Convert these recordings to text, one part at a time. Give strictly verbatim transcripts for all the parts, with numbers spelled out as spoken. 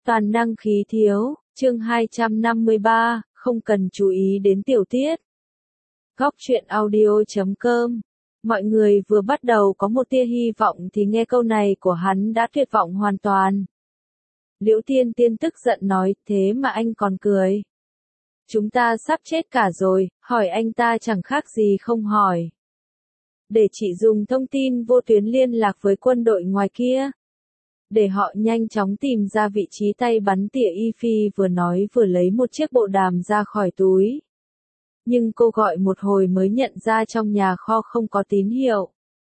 Toàn năng khí thiếu, chương hai trăm năm mươi ba, không cần chú ý đến tiểu tiết. Góc truyện audio chấm com. Mọi người vừa bắt đầu có một tia hy vọng thì nghe câu này của hắn đã tuyệt vọng hoàn toàn. Liễu Tiên Tiên tức giận nói, thế mà anh còn cười. Chúng ta sắp chết cả rồi, hỏi anh ta chẳng khác gì không hỏi. Để chị dùng thông tin vô tuyến liên lạc với quân đội ngoài kia. Để họ nhanh chóng tìm ra vị trí tay bắn tỉa. Y Phi vừa nói vừa lấy một chiếc bộ đàm ra khỏi túi. Nhưng cô gọi một hồi mới nhận ra trong nhà kho không có tín hiệu.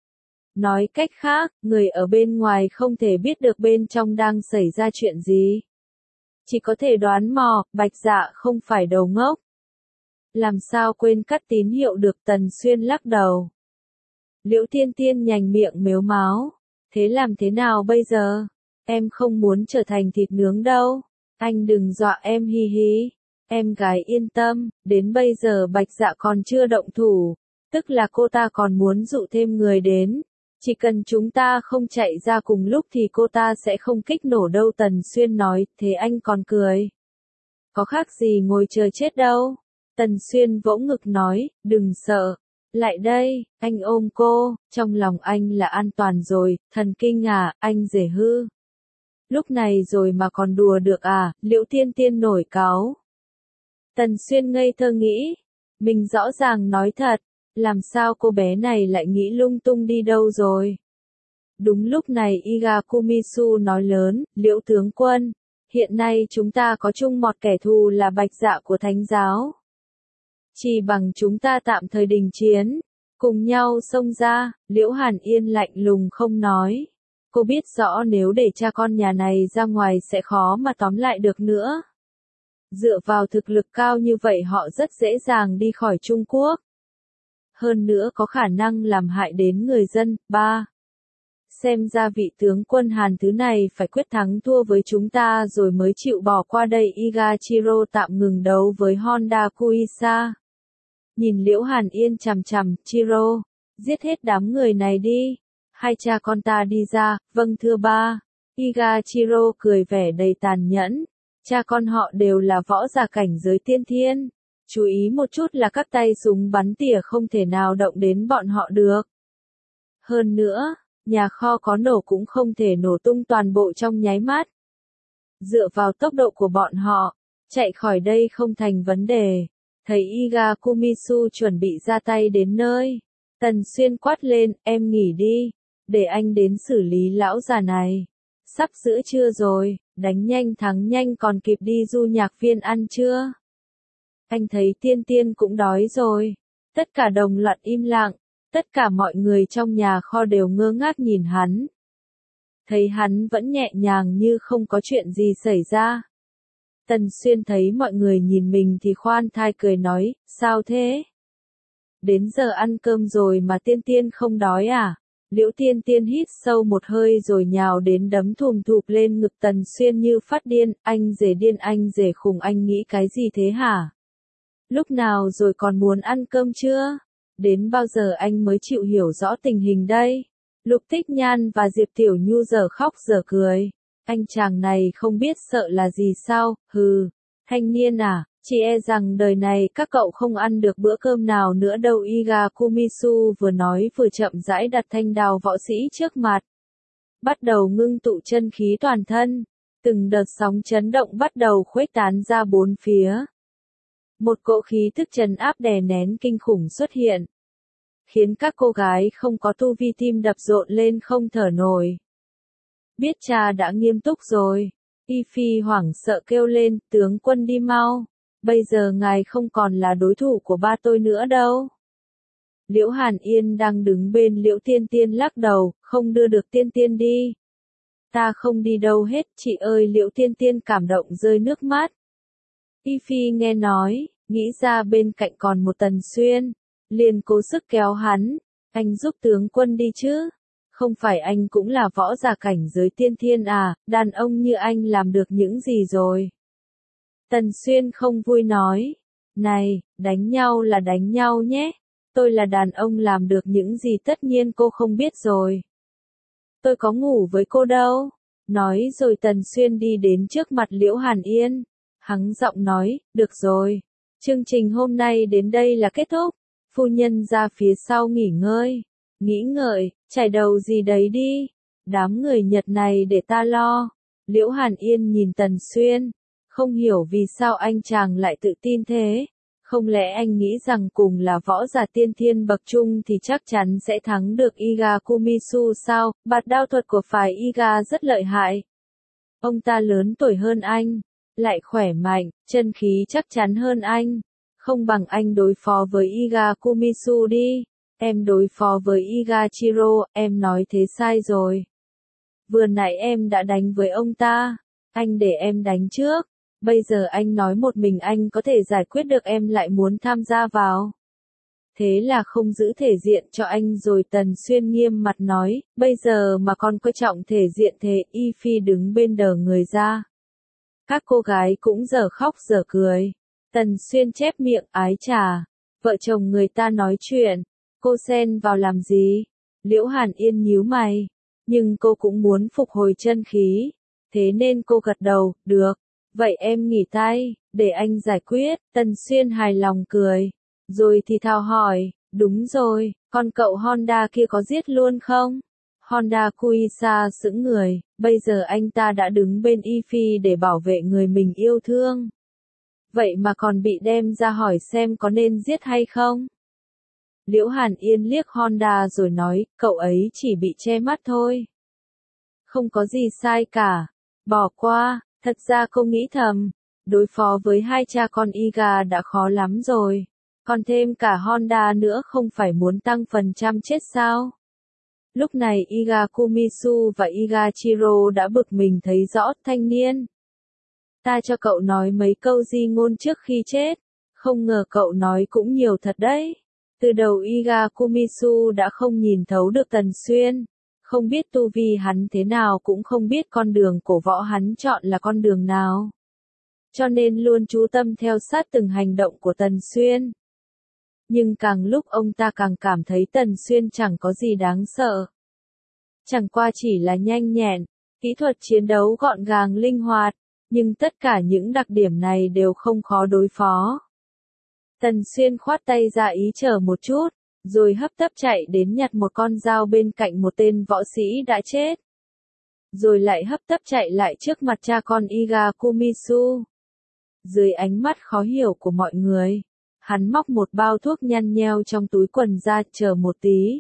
Nói cách khác, người ở bên ngoài không thể biết được bên trong đang xảy ra chuyện gì. Chỉ có thể đoán mò, Bạch Dạ không phải đầu ngốc. Làm sao quên cắt tín hiệu được? Tần Xuyên lắc đầu. Liễu Tiên Tiên nhành miệng mếu máo. Thế làm thế nào bây giờ? Em không muốn trở thành thịt nướng đâu. Anh đừng dọa em, hi hi. Em gái yên tâm, đến bây giờ Bạch Dạ còn chưa động thủ. Tức là cô ta còn muốn dụ thêm người đến. Chỉ cần chúng ta không chạy ra cùng lúc thì cô ta sẽ không kích nổ đâu. Tần Xuyên nói, thế anh còn cười. Có khác gì ngồi chờ chết đâu. Tần Xuyên vỗ ngực nói, đừng sợ. Lại đây, anh ôm cô, trong lòng anh là an toàn rồi, thần kinh à, anh rể hư. Lúc này rồi mà còn đùa được à, Liễu Tiên Tiên nổi cáu. Tần Xuyên ngây thơ nghĩ, mình rõ ràng nói thật, làm sao cô bé này lại nghĩ lung tung đi đâu rồi. Đúng lúc này Iga Kumisu nói lớn, Liễu tướng quân, hiện nay chúng ta có chung một kẻ thù là Bạch Dạ của Thánh giáo. Chỉ bằng chúng ta tạm thời đình chiến, cùng nhau xông ra. Liễu Hàn Yên lạnh lùng không nói. Cô biết rõ nếu để cha con nhà này ra ngoài sẽ khó mà tóm lại được nữa. Dựa vào thực lực cao như vậy họ rất dễ dàng đi khỏi Trung Quốc. Hơn nữa có khả năng làm hại đến người dân. Ba. Xem ra vị tướng quân Hàn thứ này phải quyết thắng thua với chúng ta rồi mới chịu bỏ qua đây. Igachiro tạm ngừng đấu với Honda Kuisa. Nhìn Liễu Hàn Yên chằm chằm, Chiro, giết hết đám người này đi. Hai cha con ta đi ra, vâng thưa ba. Igachiro cười vẻ đầy tàn nhẫn. Cha con họ đều là võ giả cảnh giới tiên thiên. Chú ý một chút là các tay súng bắn tỉa không thể nào động đến bọn họ được. Hơn nữa, nhà kho có nổ cũng không thể nổ tung toàn bộ trong nháy mắt. Dựa vào tốc độ của bọn họ, chạy khỏi đây không thành vấn đề. Thấy Iga Kumisu chuẩn bị ra tay đến nơi. Tần Xuyên quát lên, em nghỉ đi. Để anh đến xử lý lão già này. Sắp giữa trưa rồi, đánh nhanh thắng nhanh còn kịp đi du nhạc viên ăn chưa? Anh thấy Tiên Tiên cũng đói rồi. Tất cả đồng loạt im lặng. Tất cả mọi người trong nhà kho đều ngơ ngác nhìn hắn. Thấy hắn vẫn nhẹ nhàng như không có chuyện gì xảy ra. Tần Xuyên thấy mọi người nhìn mình thì khoan thai cười nói, sao thế? Đến giờ ăn cơm rồi mà Tiên Tiên không đói à? Liễu Tiên Tiên hít sâu một hơi rồi nhào đến đấm thùm thụp lên ngực Tần Xuyên như phát điên, anh rể điên, anh rể khùng, anh nghĩ cái gì thế hả? Lúc nào rồi còn muốn ăn cơm chưa? Đến bao giờ anh mới chịu hiểu rõ tình hình đây? Lục Tích Nhan và Diệp Tiểu Nhu giờ khóc giờ cười. Anh chàng này không biết sợ là gì sao, hừ, thanh niên à, chỉ e rằng đời này các cậu không ăn được bữa cơm nào nữa đâu. Iga Kumisu vừa nói vừa chậm rãi đặt thanh đao võ sĩ trước mặt. Bắt đầu ngưng tụ chân khí toàn thân, từng đợt sóng chấn động bắt đầu khuếch tán ra bốn phía. Một cỗ khí tức trấn áp đè nén kinh khủng xuất hiện, khiến các cô gái không có tu vi tim đập rộn lên không thở nổi. Biết cha đã nghiêm túc rồi. Y Phi hoảng sợ kêu lên, tướng quân đi mau. Bây giờ ngài không còn là đối thủ của ba tôi nữa đâu. Liễu Hàn Yên đang đứng bên Liễu Tiên Tiên lắc đầu, không đưa được Tiên Tiên đi. Ta không đi đâu hết, chị ơi. Liễu Tiên Tiên cảm động rơi nước mắt. Y Phi nghe nói, nghĩ ra bên cạnh còn một Tần Xuyên, liền cố sức kéo hắn, anh giúp tướng quân đi chứ. Không phải anh cũng là võ giả cảnh giới tiên thiên à, đàn ông như anh làm được những gì rồi? Tần Xuyên không vui nói, này, đánh nhau là đánh nhau nhé, tôi là đàn ông làm được những gì tất nhiên cô không biết rồi. Tôi có ngủ với cô đâu, Nói rồi Tần Xuyên đi đến trước mặt Liễu Hàn Yên. Hắng giọng nói, được rồi. Chương trình hôm nay đến đây là kết thúc. Phu nhân ra phía sau nghỉ ngơi. Nghĩ ngợi, chải đầu gì đấy đi. Đám người Nhật này để ta lo. Liễu Hàn Yên nhìn Tần Xuyên. Không hiểu vì sao anh chàng lại tự tin thế. Không lẽ anh nghĩ rằng cùng là võ giả tiên thiên bậc trung thì chắc chắn sẽ thắng được Iga Kumisu sao? Bạt đao thuật của phái Iga rất lợi hại. Ông ta lớn tuổi hơn anh, lại khỏe mạnh, chân khí chắc chắn hơn anh. Không bằng anh đối phó với Iga Kumisu đi. Em đối phó với Iga Chiro, em nói thế sai rồi. Vừa nãy em đã đánh với ông ta, anh để em đánh trước. Bây giờ anh nói một mình anh có thể giải quyết được em lại muốn tham gia vào. Thế là không giữ thể diện cho anh rồi. Tần Xuyên nghiêm mặt nói, bây giờ mà con coi trọng thể diện thế. Y Phi đứng bên đờ người ra. Các cô gái cũng dở khóc dở cười. Tần Xuyên chép miệng ái chà. Vợ chồng người ta nói chuyện, cô xen vào làm gì? Liễu Hàn Yên nhíu mày. Nhưng cô cũng muốn phục hồi chân khí. Thế nên cô gật đầu, được. Vậy em nghỉ tay, để anh giải quyết. Tần Xuyên hài lòng cười. Rồi thì thào hỏi, đúng rồi, con cậu Honda kia có giết luôn không? Honda Kuisa sững người, bây giờ anh ta đã đứng bên Y Phi để bảo vệ người mình yêu thương. Vậy mà còn bị đem ra hỏi xem có nên giết hay không? Liễu Hàn Yên liếc Honda rồi nói, cậu ấy chỉ bị che mắt thôi. Không có gì sai cả, bỏ qua. Thật ra cô nghĩ thầm, đối phó với hai cha con Iga đã khó lắm rồi. Còn thêm cả Honda nữa không phải muốn tăng phần trăm chết sao? Lúc này Iga Kumisu và Iga Chiro đã bực mình thấy rõ. Thanh niên, ta cho cậu nói mấy câu di ngôn trước khi chết. Không ngờ cậu nói cũng nhiều thật đấy. Từ đầu Iga Kumisu đã không nhìn thấu được Tần Xuyên. Không biết tu vi hắn thế nào cũng không biết con đường cổ võ hắn chọn là con đường nào. Cho nên luôn chú tâm theo sát từng hành động của Tần Xuyên. Nhưng càng lúc ông ta càng cảm thấy Tần Xuyên chẳng có gì đáng sợ. Chẳng qua chỉ là nhanh nhẹn, kỹ thuật chiến đấu gọn gàng linh hoạt, nhưng tất cả những đặc điểm này đều không khó đối phó. Tần Xuyên khoát tay ra ý chờ một chút. Rồi hấp tấp chạy đến nhặt một con dao bên cạnh một tên võ sĩ đã chết. Rồi lại hấp tấp chạy lại trước mặt cha con Iga Kumisu. Dưới ánh mắt khó hiểu của mọi người, hắn móc một bao thuốc nhăn nheo trong túi quần ra, chờ một tí.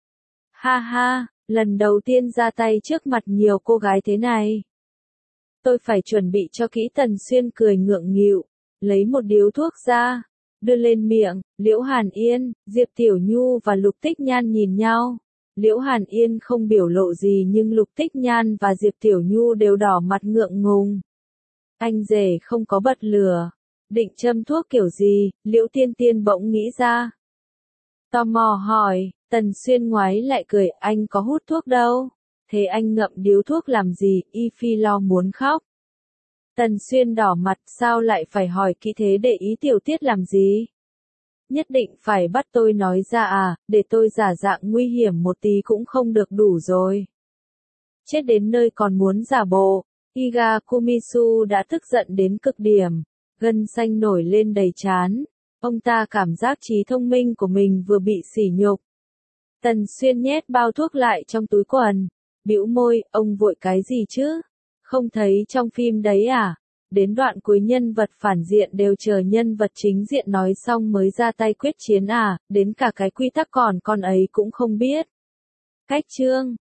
Ha ha, lần đầu tiên ra tay trước mặt nhiều cô gái thế này. Tôi phải chuẩn bị cho kỹ. Tần Xuyên cười ngượng nghịu, lấy một điếu thuốc ra. Đưa lên miệng. Liễu Hàn Yên, Diệp Tiểu Nhu và Lục Tích Nhan nhìn nhau. Liễu Hàn Yên không biểu lộ gì nhưng Lục Tích Nhan và Diệp Tiểu Nhu đều đỏ mặt ngượng ngùng. Anh rể không có bật lửa. Định châm thuốc kiểu gì? Liễu Tiên Tiên bỗng nghĩ ra. Tò mò hỏi. Tần Xuyên ngoái lại cười, anh có hút thuốc đâu. Thế anh ngậm điếu thuốc làm gì? Y Phi lo muốn khóc. Tần Xuyên đỏ mặt, sao lại phải hỏi kỹ thế, để ý tiểu tiết làm gì? Nhất định phải bắt tôi nói ra à, để tôi giả dạng nguy hiểm một tí cũng không được đủ rồi. Chết đến nơi còn muốn giả bộ. Iga Kumisu đã tức giận đến cực điểm, gân xanh nổi lên đầy trán. Ông ta cảm giác trí thông minh của mình vừa bị sỉ nhục. Tần Xuyên nhét bao thuốc lại trong túi quần, bĩu môi, ông vội cái gì chứ? Không thấy trong phim đấy à? Đến đoạn cuối nhân vật phản diện đều chờ nhân vật chính diện nói xong mới ra tay quyết chiến à? Đến cả cái quy tắc còn con ấy cũng không biết. Cách chương